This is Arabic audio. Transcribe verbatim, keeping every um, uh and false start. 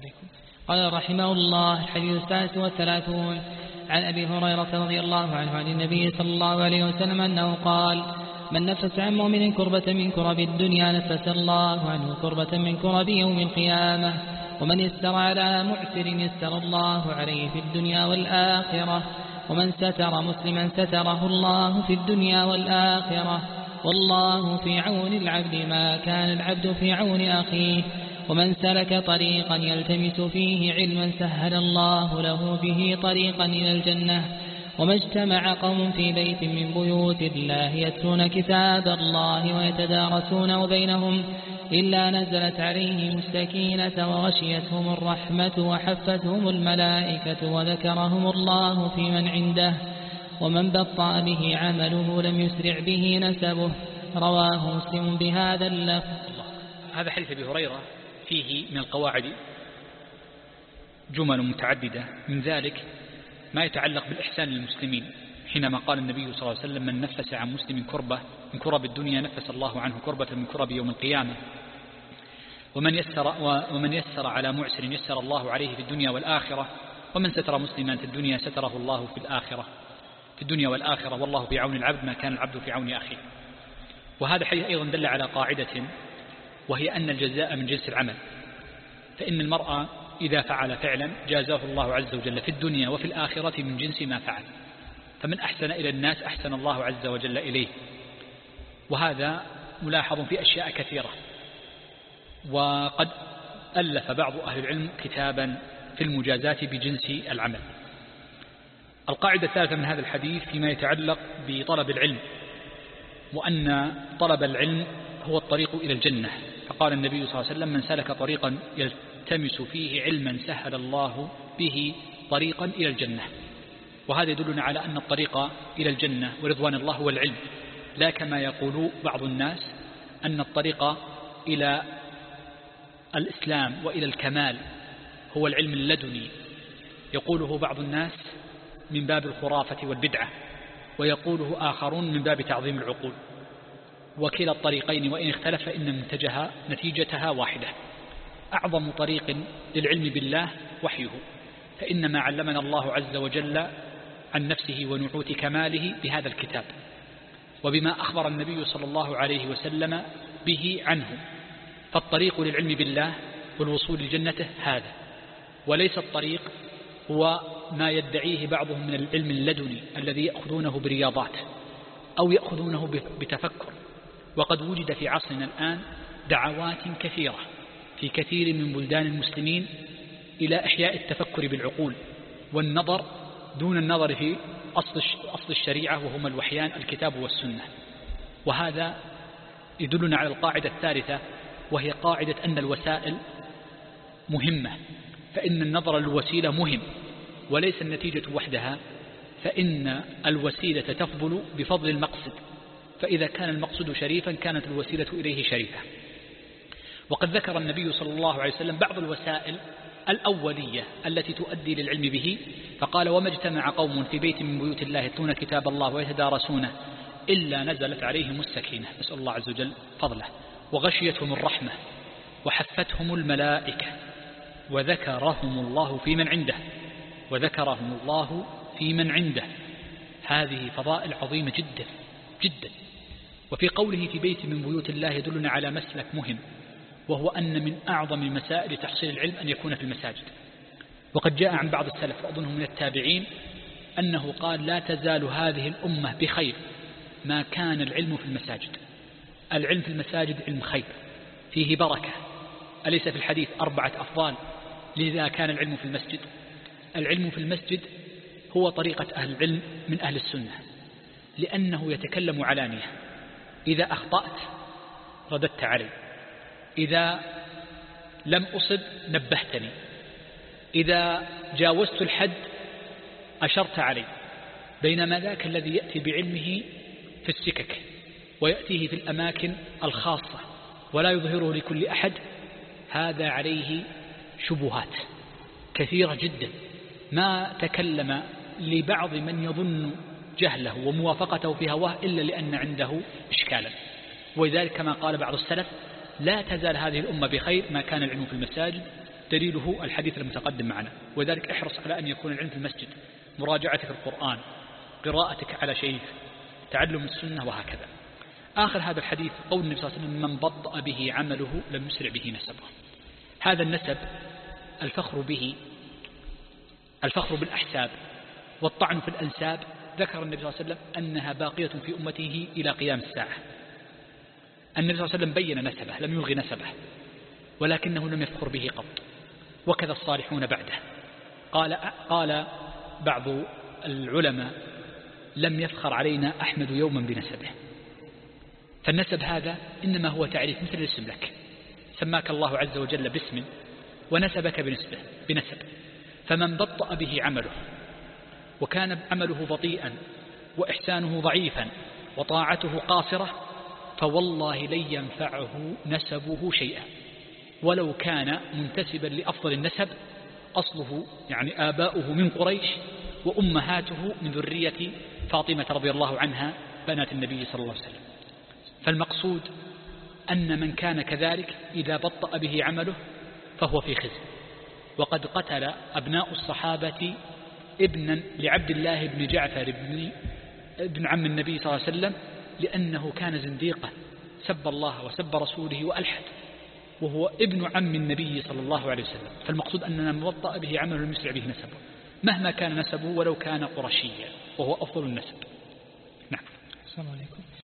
قال رحمه الله: الحديث السادس والثلاثون عن أبي هريرة رضي الله عنه عن النبي صلى الله عليه وسلم أنه قال: من نفس عن مؤمن كربة من كرب الدنيا نفس الله عنه كربة من كرب يوم القيامة، ومن يسر على معسر يسر الله عليه في الدنيا والآخرة، ومن ستر مسلما ستره الله في الدنيا والآخرة، والله في عون العبد ما كان العبد في عون أخيه، ومن سلك طريقا يلتمس فيه علما سهل الله له به طريقا إلى الجنة. وما اجتمع قوم في بيت من بيوت الله يتلون كتاب الله ويتدارسونه بينهم إلا نزلت عليهم السكينة وغشيتهم الرحمة وحفتهم الملائكة وذكرهم الله في من عنده، ومن بطأ به عمله لم يسرع به نسبه. رواه مسلم بهذا اللفظ. هذا حديث أبي هريرة فيه من القواعد جمل متعددة، من ذلك ما يتعلق بالإحسان للمسلمين، حينما قال النبي صلى الله عليه وسلم: من نفس عن مسلم كربة من كرب الدنيا نفس الله عنه كربة من كرب يوم القيامة، ومن يسر, ومن يسر على معسر يسر الله عليه في الدنيا والآخرة، ومن ستر مسلما في الدنيا ستره الله في الآخرة في الدنيا والآخرة، والله في عون العبد ما كان العبد في عون أخيه. وهذا حديث أيضا دل على قاعدة، وهي أن الجزاء من جنس العمل، فإن المرأة إذا فعل فعلا جازاه الله عز وجل في الدنيا وفي الآخرة من جنس ما فعل، فمن أحسن إلى الناس أحسن الله عز وجل إليه. وهذا ملاحظ في أشياء كثيرة، وقد ألف بعض أهل العلم كتابا في المجازات بجنس العمل. القاعدة الثالثة من هذا الحديث فيما يتعلق بطلب العلم، وأن طلب العلم هو الطريق إلى الجنة، فقال النبي صلى الله عليه وسلم: من سلك طريقا يلتمس فيه علما سهل الله به طريقا إلى الجنة. وهذا يدلنا على أن الطريق إلى الجنة ورضوان الله هو العلم، لا كما يقول بعض الناس أن الطريق إلى الإسلام وإلى الكمال هو العلم اللدني، يقوله بعض الناس من باب الخرافة والبدعة، ويقوله آخرون من باب تعظيم العقول. وكلا الطريقين وإن اختلف فإن منتجها نتيجتها واحدة. أعظم طريق للعلم بالله وحيه، فإنما علمنا الله عز وجل عن نفسه ونعوت كماله بهذا الكتاب، وبما أخبر النبي صلى الله عليه وسلم به عنه. فالطريق للعلم بالله والوصول لجنته هذا، وليس الطريق هو ما يدعيه بعضهم من العلم اللدني الذي يأخذونه برياضات أو يأخذونه بتفكر. وقد وجد في عصرنا الآن دعوات كثيرة في كثير من بلدان المسلمين إلى إحياء التفكر بالعقول والنظر دون النظر في أصل الشريعة، وهما الوحيان الكتاب والسنة. وهذا يدلنا على القاعدة الثالثة، وهي قاعدة أن الوسائل مهمة، فإن النظر للوسيلة مهم وليس النتيجة وحدها، فإن الوسيلة تفضل بفضل المقصد، فإذا كان المقصد شريفا كانت الوسيلة إليه شريفة. وقد ذكر النبي صلى الله عليه وسلم بعض الوسائل الأولية التي تؤدي للعلم به، فقال: وما اجتمع قوم في بيت من بيوت الله يتلون كتاب الله ويتدارسونه إلا نزلت عليهم السكينة، نسأل الله عز وجل فضله، وغشيتهم الرحمة وحفتهم الملائكة وذكرهم الله في من عنده وذكرهم الله في من عنده. هذه فضائل عظيمة جدا جدا. وفي قوله في بيت من بيوت الله يدلنا على مسلك مهم، وهو أن من أعظم مسائل تحصيل العلم أن يكون في المساجد. وقد جاء عن بعض السلف وأظنه من التابعين أنه قال: لا تزال هذه الأمة بخير ما كان العلم في المساجد. العلم في المساجد علم خير فيه بركة، أليس في الحديث أربعة أفضال؟ لذا كان العلم في المسجد. العلم في المسجد هو طريقة أهل العلم من أهل السنة، لأنه يتكلم علانية، إذا أخطأت رددت علي، إذا لم أصب نبهتني، إذا جاوزت الحد أشرت علي. بينما ذاك الذي يأتي بعلمه في السكك ويأتيه في الأماكن الخاصة ولا يظهره لكل أحد، هذا عليه شبهات كثيرة جدا، ما تكلم لبعض من يظن جهله وموافقته في هواه إلا لأن عنده إشكالا. ولذلك كما قال بعض السلف: لا تزال هذه الأمة بخير ما كان العلم في المساجد، دليله الحديث المتقدم معنا. وذلك احرص على أن يكون العلم في المسجد، مراجعتك القرآن، قراءتك على شيخ، تعلم السنة، وهكذا. آخر هذا الحديث قول النبي صلى الله عليه وسلم: من بطأ به عمله لم يسرع به نسبه. هذا النسب الفخر به، الفخر بالأحساب والطعن في الأنساب، ذكر النبي صلى الله عليه وسلم أنها باقية في أمته إلى قيام الساعة. النبي صلى الله عليه وسلم بين نسبه، لم يلغي نسبه، ولكنه لم يفخر به قط، وكذا الصالحون بعده. قال, قال بعض العلماء: لم يفخر علينا أحمد يوما بنسبه. فالنسب هذا إنما هو تعريف مثل الاسم لك، سماك الله عز وجل باسم ونسبك بنسبه بنسب. فمن بطأ به عمله وكان عمله بطيئا وإحسانه ضعيفا وطاعته قاصرة، فوالله لن ينفعه نسبه شيئا، ولو كان منتسبا لأفضل النسب، أصله يعني آباؤه من قريش وأمهاته من ذرية فاطمة رضي الله عنها بنات النبي صلى الله عليه وسلم. فالمقصود أن من كان كذلك إذا بطأ به عمله فهو في خزي. وقد قتل أبناء الصحابة ابنا لعبد الله بن جعفر بن ابن عم النبي صلى الله عليه وسلم، لأنه كان زنديقا، سب الله وسب رسوله وألحد، وهو ابن عم النبي صلى الله عليه وسلم. فالمقصود أننا مبطأ به عمله المسرع به نسبه مهما كان نسبه ولو كان قرشيا، وهو أفضل النسب. نعم. السلام عليكم.